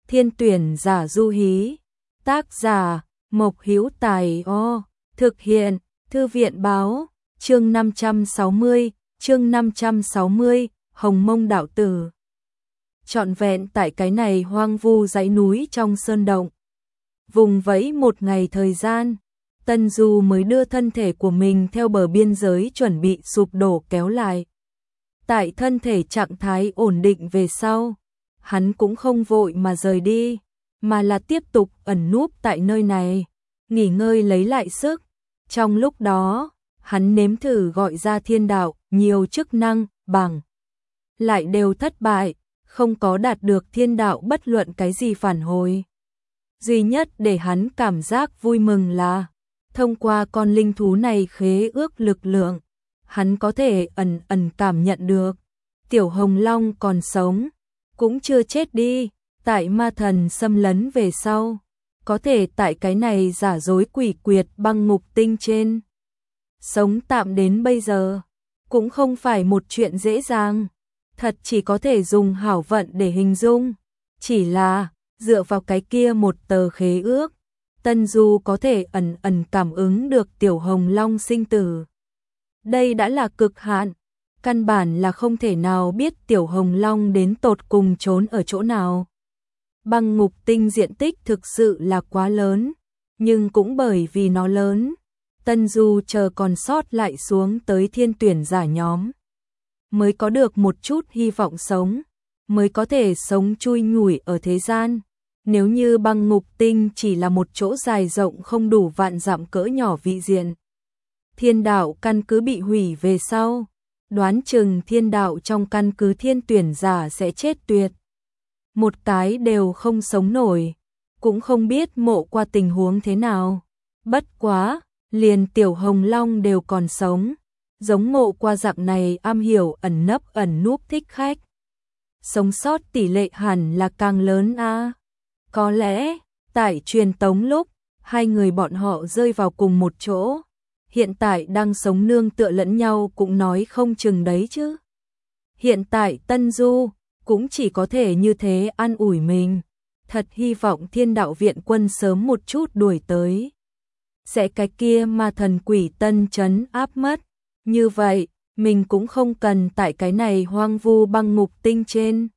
Thiên tuyển giả du hí. Tác giả Mộc Hữu Tài. Thực hiện Thư viện báo. Chương 560, Hồng Mông đạo tử. Trọn vẹn tại cái này hoang vu dãy núi trong sơn động. Vùng vẫy một ngày thời gian, Tân Du mới đưa thân thể của mình theo bờ biên giới chuẩn bị sụp đổ kéo lại. Tại thân thể trạng thái ổn định về sau, hắn cũng không vội mà rời đi, mà là tiếp tục ẩn núp tại nơi này, nghỉ ngơi lấy lại sức. Trong lúc đó, hắn nếm thử gọi ra thiên đạo, nhiều chức năng, bằng lại đều thất bại, không có đạt được thiên đạo bất luận cái gì phản hồi. Duy nhất để hắn cảm giác vui mừng là, thông qua con linh thú này khế ước lực lượng, hắn có thể ẩn ẩn cảm nhận được, Tiểu Hồng Long còn sống, cũng chưa chết đi, tại ma thần xâm lấn về sau, có thể tại cái này giả dối quỷ quyệt băng ngục tinh trên. Sống tạm đến bây giờ, cũng không phải một chuyện dễ dàng, thật chỉ có thể dùng hảo vận để hình dung, chỉ là dựa vào cái kia một tờ khế ước, Tân Du có thể ẩn ẩn cảm ứng được Tiểu Hồng Long sinh tử. Đây đã là cực hạn, căn bản là không thể nào biết Tiểu Hồng Long đến tột cùng trốn ở chỗ nào. Băng ngục tinh diện tích thực sự là quá lớn, nhưng cũng bởi vì nó lớn, Tân Du chờ còn sót lại xuống tới thiên tuyển giả nhóm, mới có được một chút hy vọng sống, mới có thể sống chui nhủi ở thế gian. Nếu như băng ngục tinh chỉ là một chỗ dài rộng không đủ vạn dặm cỡ nhỏ vị diện, thiên đạo căn cứ bị hủy về sau, đoán chừng thiên đạo trong căn cứ thiên tuyển giả sẽ chết tuyệt. Một cái đều không sống nổi, cũng không biết mộ qua tình huống thế nào. Bất quá, liền Tiểu Hồng Long đều còn sống, giống mộ qua dạng này am hiểu ẩn nấp ẩn núp thích khách. Sống sót tỷ lệ hẳn là càng lớn a. Có lẽ, tại truyền tống lúc, hai người bọn họ rơi vào cùng một chỗ, hiện tại đang sống nương tựa lẫn nhau cũng nói không chừng đấy chứ. Hiện tại Tân Du cũng chỉ có thể như thế an ủi mình, thật hy vọng thiên đạo viện quân sớm một chút đuổi tới. Sẽ cái kia ma thần quỷ tân trấn áp mất, như vậy, mình cũng không cần tại cái này hoang vu băng ngục tinh trên.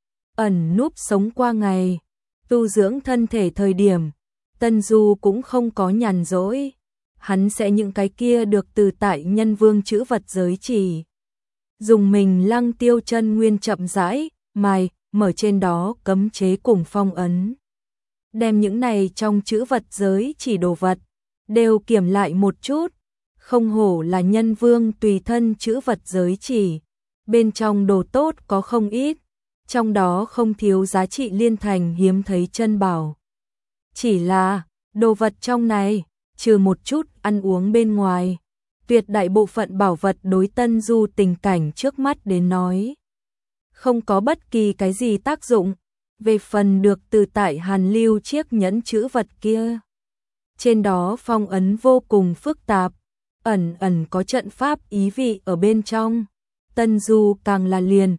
Ẩn núp sống qua ngày, tu dưỡng thân thể thời điểm, Tân Du cũng không có nhàn rỗi, hắn sẽ những cái kia được từ tại nhân vương chữ vật giới chỉ. Dùng mình lăng tiêu chân nguyên chậm rãi, mở trên đó cấm chế cùng phong ấn. Đem những này trong chữ vật giới chỉ đồ vật, đều kiểm lại một chút, không hổ là nhân vương tùy thân chữ vật giới chỉ, bên trong đồ tốt có không ít, trong đó không thiếu giá trị liên thành hiếm thấy chân bảo. Chỉ là, đồ vật trong này, trừ một chút ăn uống bên ngoài, tuyệt đại bộ phận bảo vật đối Tân Du tình cảnh trước mắt đến nói, không có bất kỳ cái gì tác dụng. Về phần được từ tại Hàn Lưu chiếc nhẫn chữ vật kia, trên đó phong ấn vô cùng phức tạp, ẩn ẩn có trận pháp ý vị ở bên trong. Tân Du càng là liền,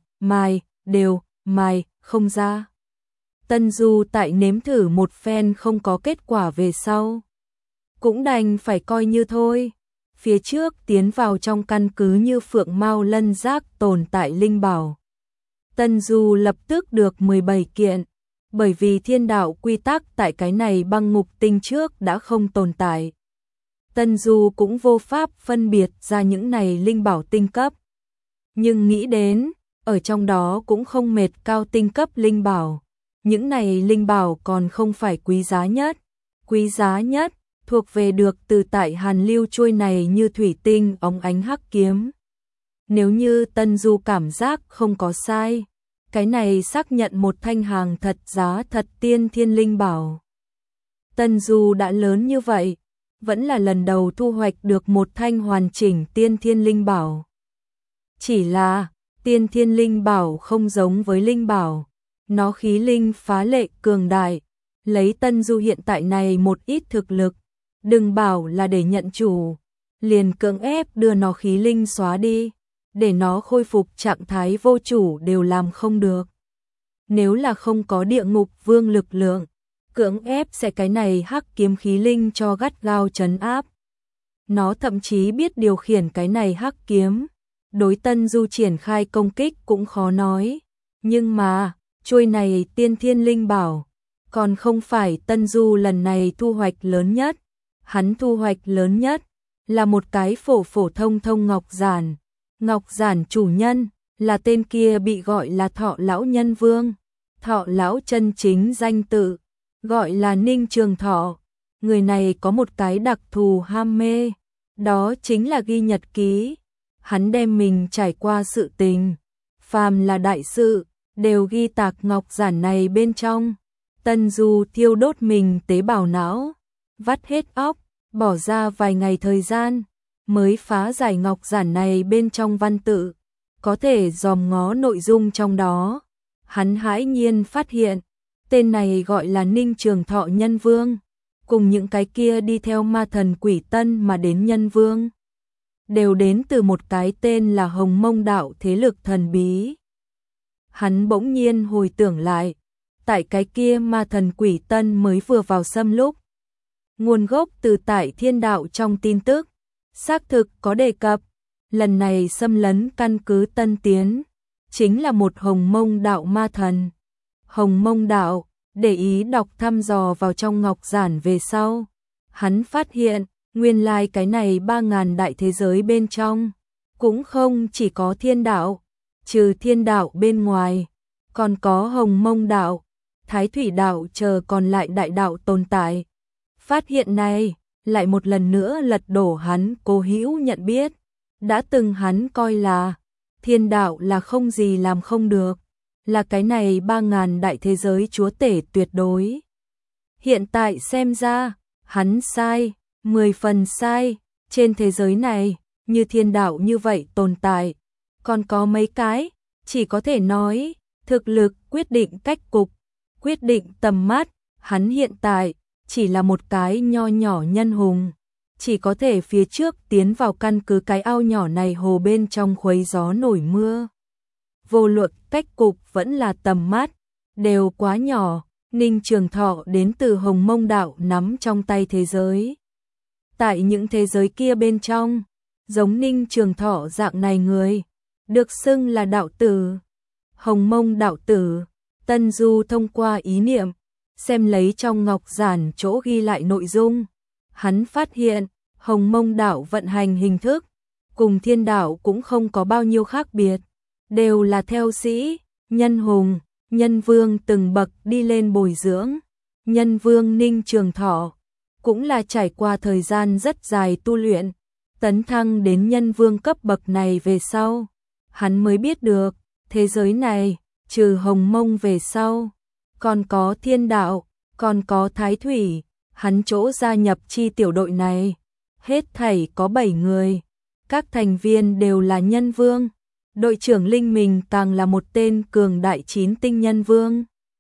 không ra. Tân Du tại nếm thử một phen không có kết quả về sau, cũng đành phải coi như thôi. Phía trước tiến vào trong căn cứ như phượng mao lân giác tồn tại linh bảo, Tân Du lập tức được 17 kiện, bởi vì thiên đạo quy tắc tại cái này băng ngục tinh trước đã không tồn tại. Tân Du cũng vô pháp phân biệt ra những này linh bảo tinh cấp. Nhưng nghĩ đến, ở trong đó cũng không mệt cao tinh cấp linh bảo. Những này linh bảo còn không phải quý giá nhất. Quý giá nhất, thuộc về được từ tại Hàn Lưu chuôi này như thủy tinh óng ánh hắc kiếm. Nếu như Tân Du cảm giác không có sai, cái này xác nhận một thanh hàng thật giá thật tiên thiên linh bảo. Tân Du đã lớn như vậy, vẫn là lần đầu thu hoạch được một thanh hoàn chỉnh tiên thiên linh bảo. Chỉ là, tiên thiên linh bảo không giống với linh bảo, nó khí linh phá lệ cường đại, lấy Tân Du hiện tại này một ít thực lực, đừng bảo là để nhận chủ, liền cưỡng ép đưa nó khí linh xóa đi, để nó khôi phục trạng thái vô chủ đều làm không được. nếu là không có địa ngục vương lực lượng, cưỡng ép sẽ cái này hắc kiếm khí linh cho gắt gao trấn áp. Nó thậm chí biết điều khiển cái này hắc kiếm, đối Tân Du triển khai công kích cũng khó nói. Nhưng mà, chuôi này tiên thiên linh bảo, còn không phải Tân Du lần này thu hoạch lớn nhất. Hắn thu hoạch lớn nhất là một cái phổ phổ thông thông ngọc giản. Ngọc giản chủ nhân là tên kia bị gọi là Thọ Lão Nhân Vương. Thọ Lão chân chính danh tự gọi là Ninh Trường Thọ. Người này có một cái đặc thù ham mê, đó chính là ghi nhật ký. Hắn đem mình trải qua sự tình, phàm là đại sự, đều ghi tạc ngọc giản này bên trong. Tân Du thiêu đốt mình tế bào não, vắt hết óc, bỏ ra vài ngày thời gian, mới phá giải ngọc giản này bên trong văn tự, có thể dòm ngó nội dung trong đó. Hắn hãi nhiên phát hiện, tên này gọi là Ninh Trường Thọ Nhân Vương, cùng những cái kia đi theo ma thần Quỷ Tân mà đến Nhân Vương, đều đến từ một cái tên là Hồng Mông Đạo thế lực thần bí. Hắn bỗng nhiên hồi tưởng lại, tại cái kia ma thần Quỷ Tân mới vừa vào xâm lúc, nguồn gốc từ tại Thiên Đạo trong tin tức, xác thực có đề cập, lần này xâm lấn căn cứ Tân Tiến, chính là một Hồng Mông Đạo ma thần. Hồng Mông Đạo, để ý đọc thăm dò vào trong ngọc giản về sau, hắn phát hiện, nguyên lai cái này 3000 đại thế giới bên trong, cũng không chỉ có Thiên Đạo, trừ Thiên Đạo bên ngoài, còn có Hồng Mông Đạo, Thái Thủy Đạo chờ còn lại đại đạo tồn tại. Phát hiện này, lại một lần nữa lật đổ hắn cố hữu nhận biết, đã từng hắn coi là Thiên Đạo là không gì làm không được, là cái này 3000 đại thế giới chúa tể tuyệt đối. Hiện tại xem ra, hắn sai, 10 phần sai, trên thế giới này, như Thiên Đạo như vậy tồn tại, còn có mấy cái, chỉ có thể nói, thực lực quyết định cách cục, quyết định tầm mắt, hắn hiện tại chỉ là một cái nho nhỏ nhân hùng, chỉ có thể phía trước tiến vào căn cứ cái ao nhỏ này hồ bên trong khuấy gió nổi mưa. Vô luận cách cục vẫn là tầm mắt, đều quá nhỏ. Ninh Trường Thọ đến từ Hồng Mông Đạo nắm trong tay thế giới. Tại những thế giới kia bên trong, giống Ninh Trường Thọ dạng này người, được xưng là đạo tử. Hồng Mông Đạo tử, Tân Du thông qua ý niệm, xem lấy trong ngọc giản chỗ ghi lại nội dung. Hắn phát hiện, Hồng Mông Đạo vận hành hình thức, cùng Thiên Đạo cũng không có bao nhiêu khác biệt. Đều là theo sĩ, nhân hùng, nhân vương từng bậc đi lên bồi dưỡng. Nhân vương Ninh Trường Thọ cũng là trải qua thời gian rất dài tu luyện, tấn thăng đến nhân vương cấp bậc này về sau. Hắn mới biết được, thế giới này, trừ Hồng Mông về sau, còn có Thiên Đạo, còn có Thái Thủy. Hắn chỗ gia nhập chi tiểu đội này, hết thảy có 7 người, các thành viên đều là nhân vương. Đội trưởng Linh mình càng là một tên cường đại 9 tinh nhân vương.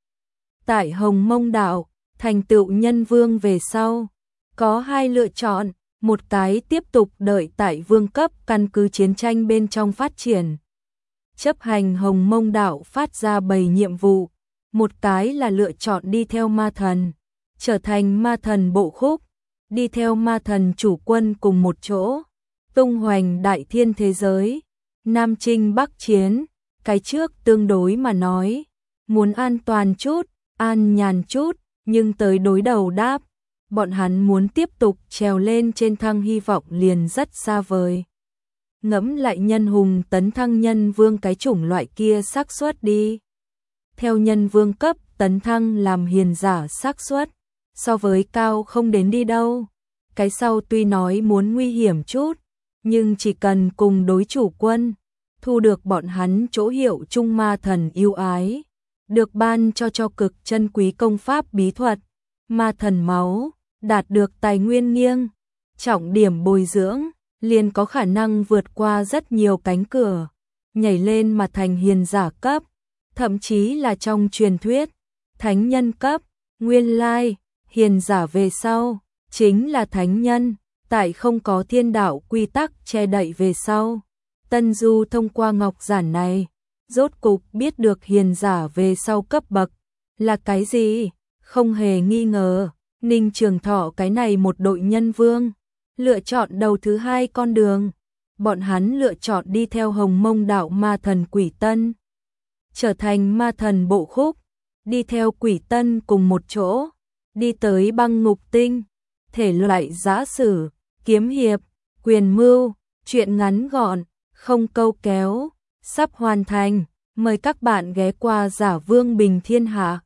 Tại Hồng Mông Đạo, thành tựu nhân vương về sau, có 2 lựa chọn, một cái tiếp tục đợi tại vương cấp căn cứ chiến tranh bên trong phát triển, chấp hành Hồng Mông Đạo phát ra 7 nhiệm vụ, một cái là lựa chọn đi theo ma thần, trở thành ma thần bộ khúc, đi theo ma thần chủ quân cùng một chỗ, tung hoành đại thiên thế giới. Nam Trinh Bắc Chiến, cái trước tương đối mà nói, muốn an toàn chút, an nhàn chút, nhưng tới đối đầu đáp, bọn hắn muốn tiếp tục trèo lên trên thăng hy vọng liền rất xa vời. Ngẫm lại nhân hùng tấn thăng nhân vương cái chủng loại kia xác suất đi. Theo nhân vương cấp tấn thăng làm hiền giả xác suất, so với cao không đến đi đâu. Cái sau tuy nói muốn nguy hiểm chút, nhưng chỉ cần cùng đối chủ quân, thu được bọn hắn chỗ hiệu trung ma thần yêu ái, được ban cho cực chân quý công pháp bí thuật, ma thần máu, đạt được tài nguyên nghiêng, trọng điểm bồi dưỡng, liền có khả năng vượt qua rất nhiều cánh cửa, nhảy lên mà thành hiền giả cấp, thậm chí là trong truyền thuyết, thánh nhân cấp, nguyên lai, hiền giả về sau, chính là thánh nhân. Tại không có Thiên Đạo quy tắc che đậy về sau, Tân Du thông qua ngọc giản này, rốt cục biết được hiền giả về sau cấp bậc là cái gì, không hề nghi ngờ, Ninh Trường Thọ cái này một đội nhân vương, lựa chọn đầu thứ hai con đường, bọn hắn lựa chọn đi theo Hồng Mông đạo ma thần Quỷ Tân, trở thành ma thần bộ khúc, đi theo Quỷ Tân cùng một chỗ, đi tới băng ngục tinh, thể loại giã sử, kiếm hiệp, quyền mưu, truyện ngắn gọn, không câu kéo, sắp hoàn thành, mời các bạn ghé qua Giả Vương Bình Thiên Hạ.